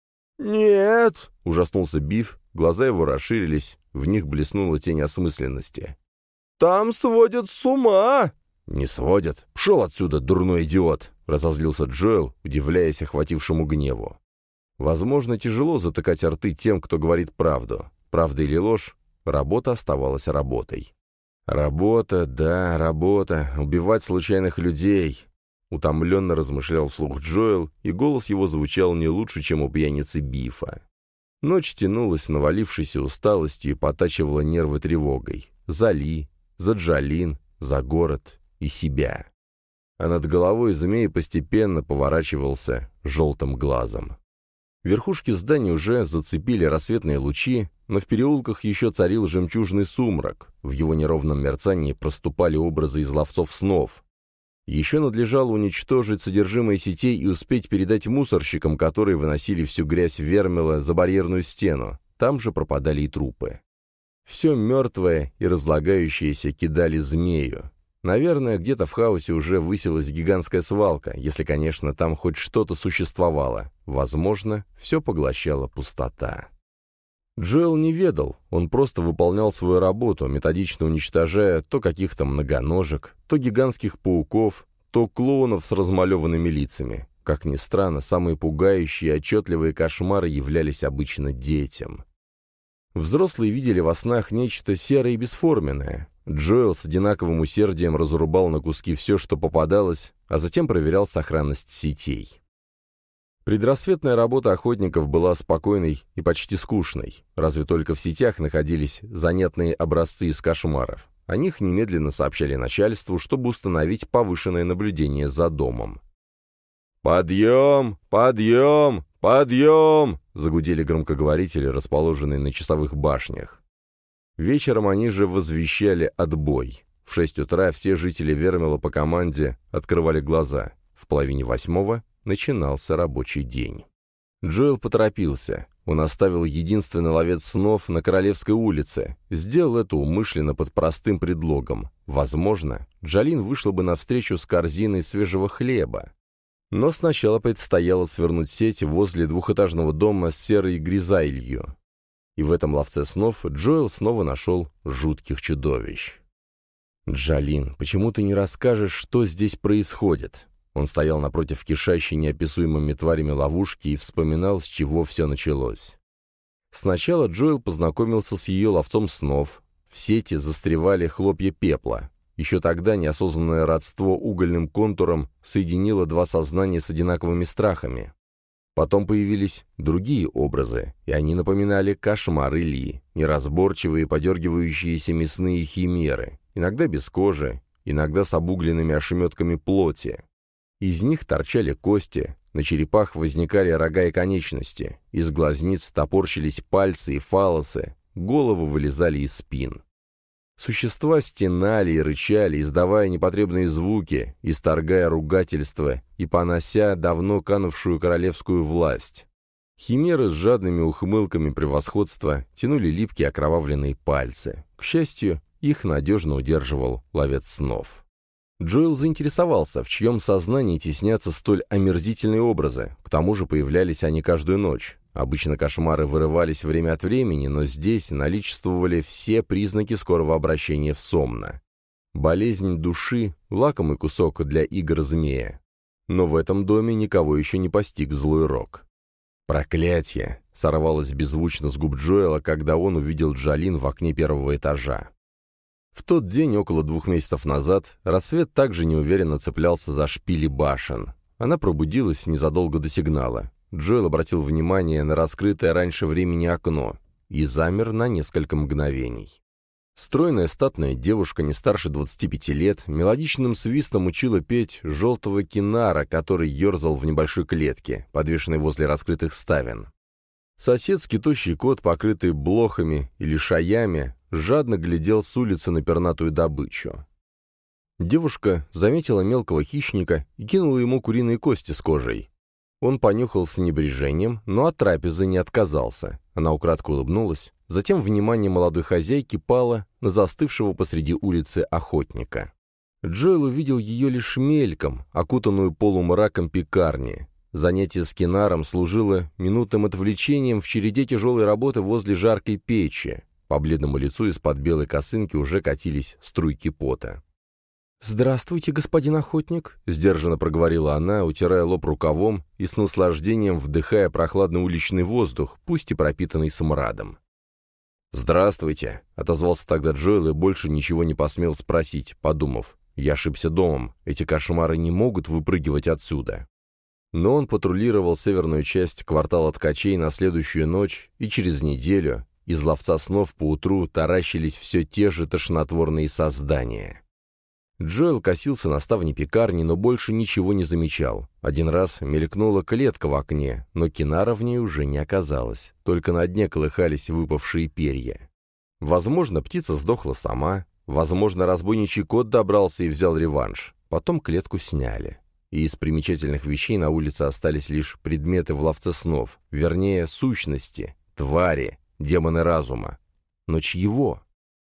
«Нет!» — ужаснулся Биф, глаза его расширились, в них блеснула тень осмысленности. «Там сводят с ума!» «Не сводят? Пшел отсюда, дурной идиот!» — разозлился Джоэл, удивляясь охватившему гневу. Возможно, тяжело затыкать рты тем, кто говорит правду. Правда или ложь, работа оставалась работой. «Работа, да, работа. Убивать случайных людей!» Утомленно размышлял вслух Джоэл, и голос его звучал не лучше, чем у пьяницы Бифа. Ночь тянулась, навалившейся усталостью, и потачивала нервы тревогой. За Ли, за Джалин, за город и себя. А над головой змей постепенно поворачивался желтым глазом. Верхушки зданий уже зацепили рассветные лучи, но в переулках еще царил жемчужный сумрак. В его неровном мерцании проступали образы из ловцов снов. Еще надлежало уничтожить содержимое сетей и успеть передать мусорщикам, которые выносили всю грязь Вермила за барьерную стену. Там же пропадали и трупы. Все мертвое и разлагающееся кидали змею. Наверное, где-то в хаосе уже высилась гигантская свалка, если, конечно, там хоть что-то существовало. Возможно, все поглощала пустота. Джоэл не ведал, он просто выполнял свою работу, методично уничтожая то каких-то многоножек, то гигантских пауков, то клоунов с размалеванными лицами. Как ни странно, самые пугающие и отчетливые кошмары являлись обычно детям. Взрослые видели во снах нечто серое и бесформенное. Джоэл с одинаковым усердием разрубал на куски все, что попадалось, а затем проверял сохранность сетей. Предрассветная работа охотников была спокойной и почти скучной, разве только в сетях находились занятные образцы из кошмаров. О них немедленно сообщали начальству, чтобы установить повышенное наблюдение за домом. «Подъем! Подъем! Подъем!» — загудели громкоговорители, расположенные на часовых башнях. Вечером они же возвещали отбой. В шесть утра все жители Вермила по команде открывали глаза. В половине восьмого начинался рабочий день. Джоэл поторопился. Он оставил единственный ловец снов на Королевской улице. Сделал это умышленно под простым предлогом. Возможно, Джалин вышла бы навстречу с корзиной свежего хлеба. Но сначала предстояло свернуть сеть возле двухэтажного дома с серой гризайлью. И в этом ловце снов Джоэл снова нашел жутких чудовищ. «Джалин, почему ты не расскажешь, что здесь происходит?» Он стоял напротив кишащей неописуемыми тварями ловушки и вспоминал, с чего все началось. Сначала Джоэл познакомился с ее ловцом снов. В сети застревали хлопья пепла. Еще тогда неосознанное родство угольным контуром соединило два сознания с одинаковыми страхами. Потом появились другие образы, и они напоминали кошмары Ли, неразборчивые подергивающиеся мясные химеры, иногда без кожи, иногда с обугленными ошметками плоти. Из них торчали кости, на черепах возникали рога и конечности, из глазниц топорщились пальцы и фалосы, головы вылезали из спин. Существа стенали и рычали, издавая непотребные звуки, исторгая ругательства и понося давно канувшую королевскую власть. Химеры с жадными ухмылками превосходства тянули липкие окровавленные пальцы. К счастью, их надежно удерживал ловец снов. Джоэл заинтересовался, в чьем сознании теснятся столь омерзительные образы. К тому же появлялись они каждую ночь. Обычно кошмары вырывались время от времени, но здесь наличествовали все признаки скорого обращения в сомно. Болезнь души — лакомый кусок для игр змея. Но в этом доме никого еще не постиг злой рок. «Проклятье!» — сорвалось беззвучно с губ Джоэла, когда он увидел Джалин в окне первого этажа. В тот день, около двух месяцев назад, рассвет также неуверенно цеплялся за шпили башен. Она пробудилась незадолго до сигнала. Джоэл обратил внимание на раскрытое раньше времени окно и замер на несколько мгновений. Стройная статная девушка, не старше двадцати пяти лет, мелодичным свистом учила петь желтого кинара, который ерзал в небольшой клетке, подвешенной возле раскрытых ставен. Соседский тощий кот, покрытый блохами или шаями, жадно глядел с улицы на пернатую добычу. Девушка заметила мелкого хищника и кинула ему куриные кости с кожей. Он понюхал с небрежением, но от трапезы не отказался. Она украдкой улыбнулась. Затем внимание молодой хозяйки пало на застывшего посреди улицы охотника. Джоэл увидел ее лишь мельком, окутанную полумраком пекарни. Занятие с кинаром служило минутным отвлечением в череде тяжелой работы возле жаркой печи. По бледному лицу из-под белой косынки уже катились струйки пота. «Здравствуйте, господин охотник», — сдержанно проговорила она, утирая лоб рукавом и с наслаждением вдыхая прохладный уличный воздух, пусть и пропитанный смрадом. «Здравствуйте», — отозвался тогда Джоэл и больше ничего не посмел спросить, подумав. «Я ошибся домом, эти кошмары не могут выпрыгивать отсюда». Но он патрулировал северную часть квартала ткачей на следующую ночь, и через неделю из ловца снов поутру таращились все те же тошнотворные создания. Джоэл косился на ставни пекарни, но больше ничего не замечал. Один раз мелькнула клетка в окне, но Кинара в ней уже не оказалось, только на дне колыхались выпавшие перья. Возможно, птица сдохла сама, возможно, разбойничий кот добрался и взял реванш. Потом клетку сняли. И из примечательных вещей на улице остались лишь предметы в ловце снов, вернее, сущности, твари, демоны разума. Но чьего?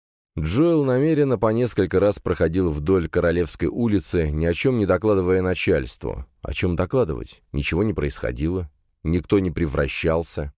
Джоэл намеренно по несколько раз проходил вдоль Королевской улицы, ни о чем не докладывая начальству. О чем докладывать? Ничего не происходило. Никто не превращался.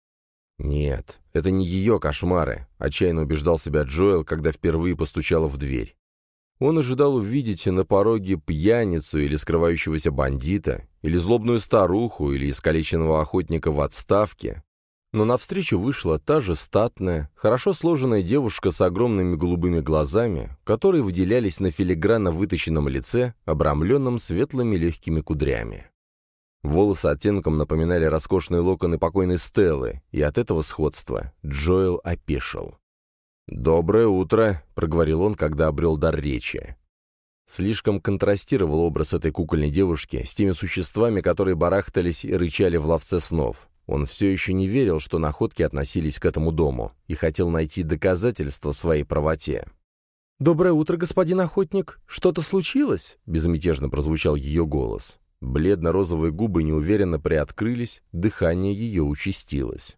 Нет, это не ее кошмары, отчаянно убеждал себя Джоэл, когда впервые постучала в дверь. Он ожидал увидеть на пороге пьяницу или скрывающегося бандита, или злобную старуху, или искалеченного охотника в отставке. Но навстречу вышла та же статная, хорошо сложенная девушка с огромными голубыми глазами, которые выделялись на филигранно выточенном лице, обрамленном светлыми легкими кудрями. Волосы оттенком напоминали роскошные локоны покойной Стеллы, и от этого сходства Джоэл опешил. «Доброе утро», — проговорил он, когда обрел дар речи. Слишком контрастировал образ этой кукольной девушки с теми существами, которые барахтались и рычали в ловце снов. Он все еще не верил, что находки относились к этому дому, и хотел найти доказательства своей правоте. «Доброе утро, господин охотник! Что-то случилось?» — безмятежно прозвучал ее голос. Бледно-розовые губы неуверенно приоткрылись, дыхание ее участилось.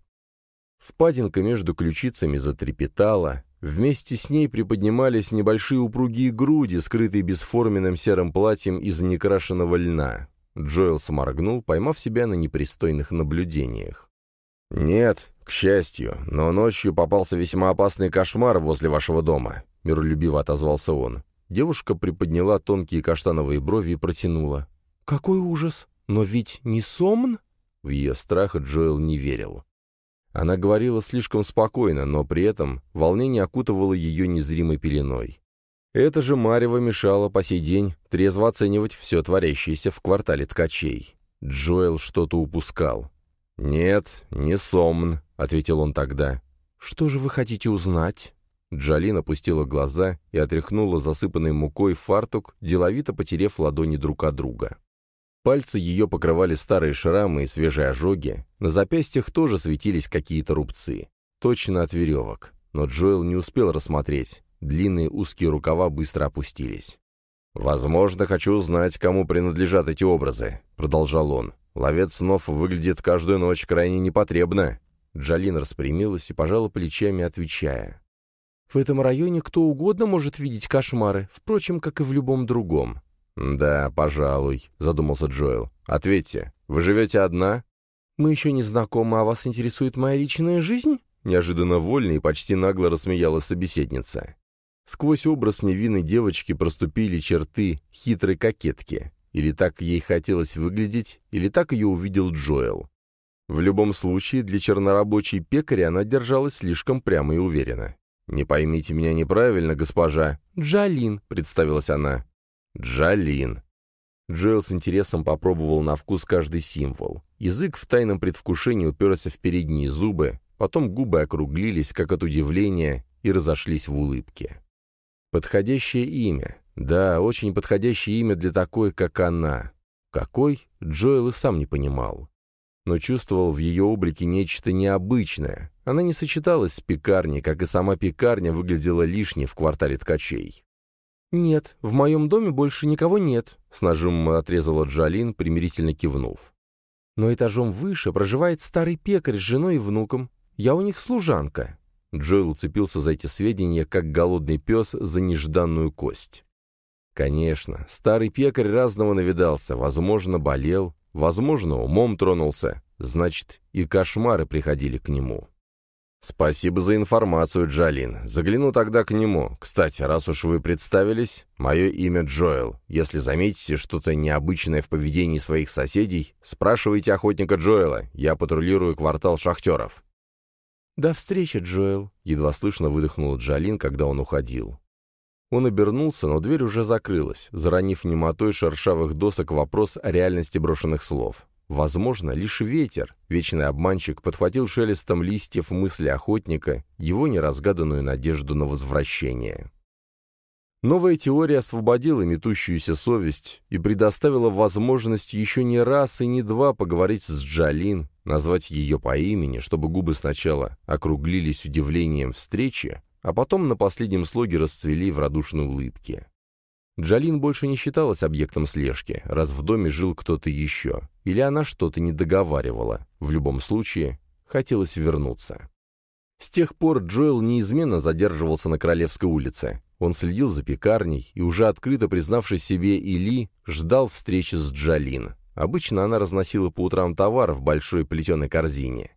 Впадинка между ключицами затрепетала, вместе с ней приподнимались небольшие упругие груди, скрытые бесформенным серым платьем из некрашенного льна. Джоэл сморгнул, поймав себя на непристойных наблюдениях. «Нет, к счастью, но ночью попался весьма опасный кошмар возле вашего дома», — миролюбиво отозвался он. Девушка приподняла тонкие каштановые брови и протянула. «Какой ужас! Но ведь не Сомн?» В ее страх Джоэл не верил. Она говорила слишком спокойно, но при этом волнение окутывало ее незримой пеленой. Это же марево мешало по сей день трезво оценивать все творящееся в квартале ткачей. Джоэл что-то упускал. «Нет, не Сомн», — ответил он тогда. «Что же вы хотите узнать?» Джалин опустила глаза и отряхнула засыпанный мукой фартук, деловито потерев ладони друг от друга. Пальцы ее покрывали старые шрамы и свежие ожоги, на запястьях тоже светились какие-то рубцы, точно от веревок, но Джоэл не успел рассмотреть. Длинные узкие рукава быстро опустились. «Возможно, хочу узнать, кому принадлежат эти образы», — продолжал он. «Ловец снов выглядит каждую ночь крайне непотребно». Джалин распрямилась и пожала плечами, отвечая. «В этом районе кто угодно может видеть кошмары, впрочем, как и в любом другом». «Да, пожалуй», — задумался Джоэл. «Ответьте, вы живете одна?» «Мы еще не знакомы, а вас интересует моя личная жизнь?» Неожиданно вольно и почти нагло рассмеялась собеседница. Сквозь образ невинной девочки проступили черты хитрой кокетки. Или так ей хотелось выглядеть, или так ее увидел Джоэл. В любом случае, для чернорабочей пекаря она держалась слишком прямо и уверенно. «Не поймите меня неправильно, госпожа». «Джалин», — представилась она. «Джалин». Джоэл с интересом попробовал на вкус каждый символ. Язык в тайном предвкушении уперся в передние зубы, потом губы округлились, как от удивления, и разошлись в улыбке. Подходящее имя. Да, очень подходящее имя для такой, как она. Какой, Джоэл и сам не понимал. Но чувствовал в ее облике нечто необычное. Она не сочеталась с пекарней, как и сама пекарня выглядела лишней в квартале ткачей. «Нет, в моем доме больше никого нет», — с нажимом отрезала Джалин, примирительно кивнув. «Но этажом выше проживает старый пекарь с женой и внуком. Я у них служанка». Джоэл уцепился за эти сведения, как голодный пес за нежданную кость. Конечно, старый пекарь разного навидался, возможно, болел, возможно, умом тронулся, значит, и кошмары приходили к нему. «Спасибо за информацию, Джалин. Загляну тогда к нему. Кстати, раз уж вы представились, мое имя Джоэл. Если заметите что-то необычное в поведении своих соседей, спрашивайте охотника Джоэла. Я патрулирую квартал шахтеров». «До встречи, Джоэл», — едва слышно выдохнула Джалин, когда он уходил. Он обернулся, но дверь уже закрылась, заронив немотой шершавых досок вопрос о реальности брошенных слов. Возможно, лишь ветер, вечный обманщик, подхватил шелестом листьев мысли охотника, его неразгаданную надежду на возвращение. Новая теория освободила метущуюся совесть и предоставила возможность еще не раз и не два поговорить с Джалин, назвать ее по имени, чтобы губы сначала округлились удивлением встречи, а потом на последнем слоге расцвели в радушной улыбке. Джалин больше не считалась объектом слежки, раз в доме жил кто-то еще, или она что-то не договаривала. В любом случае, хотелось вернуться. С тех пор Джоэл неизменно задерживался на Королевской улице. Он следил за пекарней и, уже открыто признавшись себе Или, ждал встречи с Джалин. Обычно она разносила по утрам товар в большой плетеной корзине.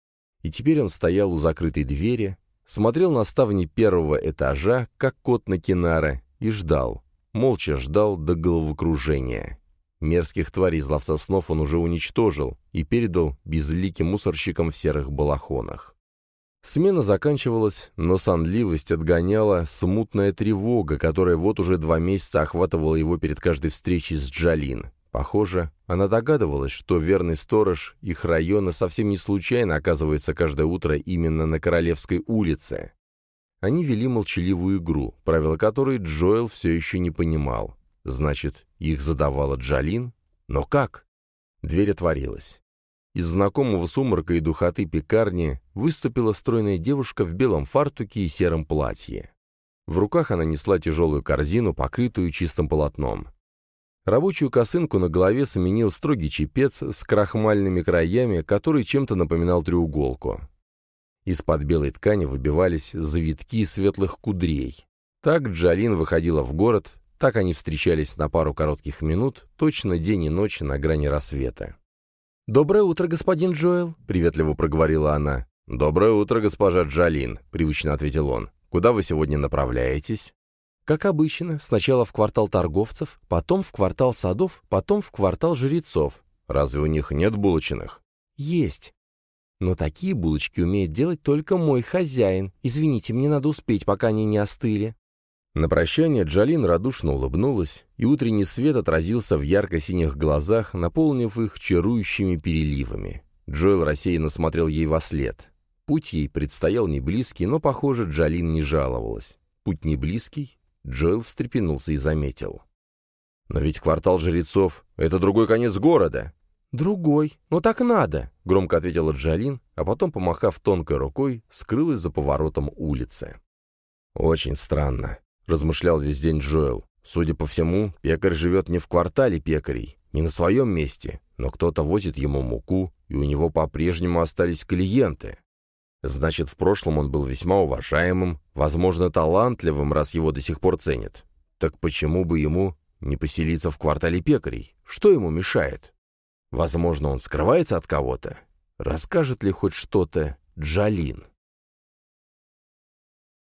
И теперь он стоял у закрытой двери, смотрел на ставни первого этажа, как кот на Кинара, и ждал. Молча ждал до головокружения. Мерзких тварей из ловца снов он уже уничтожил и передал безликим мусорщикам в серых балахонах. Смена заканчивалась, но сонливость отгоняла смутная тревога, которая вот уже два месяца охватывала его перед каждой встречей с Джалин. Похоже, она догадывалась, что верный сторож их района совсем не случайно оказывается каждое утро именно на Королевской улице. Они вели молчаливую игру, правила которой Джоэл все еще не понимал. Значит, их задавала Джалин? Но как? Дверь отворилась. Из знакомого сумрака и духоты пекарни выступила стройная девушка в белом фартуке и сером платье. В руках она несла тяжелую корзину, покрытую чистым полотном. Рабочую косынку на голове заменил строгий чепец с крахмальными краями, который чем-то напоминал треуголку. Из-под белой ткани выбивались завитки светлых кудрей. Так Джалин выходила в город, так они встречались на пару коротких минут, точно день и ночь на грани рассвета. «Доброе утро, господин Джоэл», — приветливо проговорила она. «Доброе утро, госпожа Джалин», — привычно ответил он. «Куда вы сегодня направляетесь?» «Как обычно, сначала в квартал торговцев, потом в квартал садов, потом в квартал жрецов. Разве у них нет булочных?» «Есть. Но такие булочки умеет делать только мой хозяин. Извините, мне надо успеть, пока они не остыли». На прощание Джалин радушно улыбнулась, и утренний свет отразился в ярко-синих глазах, наполнив их чарующими переливами. Джоэл рассеянно смотрел ей вослед. Путь ей предстоял не близкий, но, похоже, Джалин не жаловалась. Путь не близкий? Джоэл встрепенулся и заметил. «Но ведь квартал жрецов — это другой конец города». «Другой, но так надо», — громко ответила Джалин, а потом, помахав тонкой рукой, скрылась за поворотом улицы. «Очень странно», — размышлял весь день Джоэл. «Судя по всему, пекарь живет не в квартале пекарей, не на своем месте, но кто-то возит ему муку, и у него по-прежнему остались клиенты. Значит, в прошлом он был весьма уважаемым, возможно, талантливым, раз его до сих пор ценят. Так почему бы ему не поселиться в квартале пекарей? Что ему мешает? Возможно, он скрывается от кого-то. Расскажет ли хоть что-то Джалин?»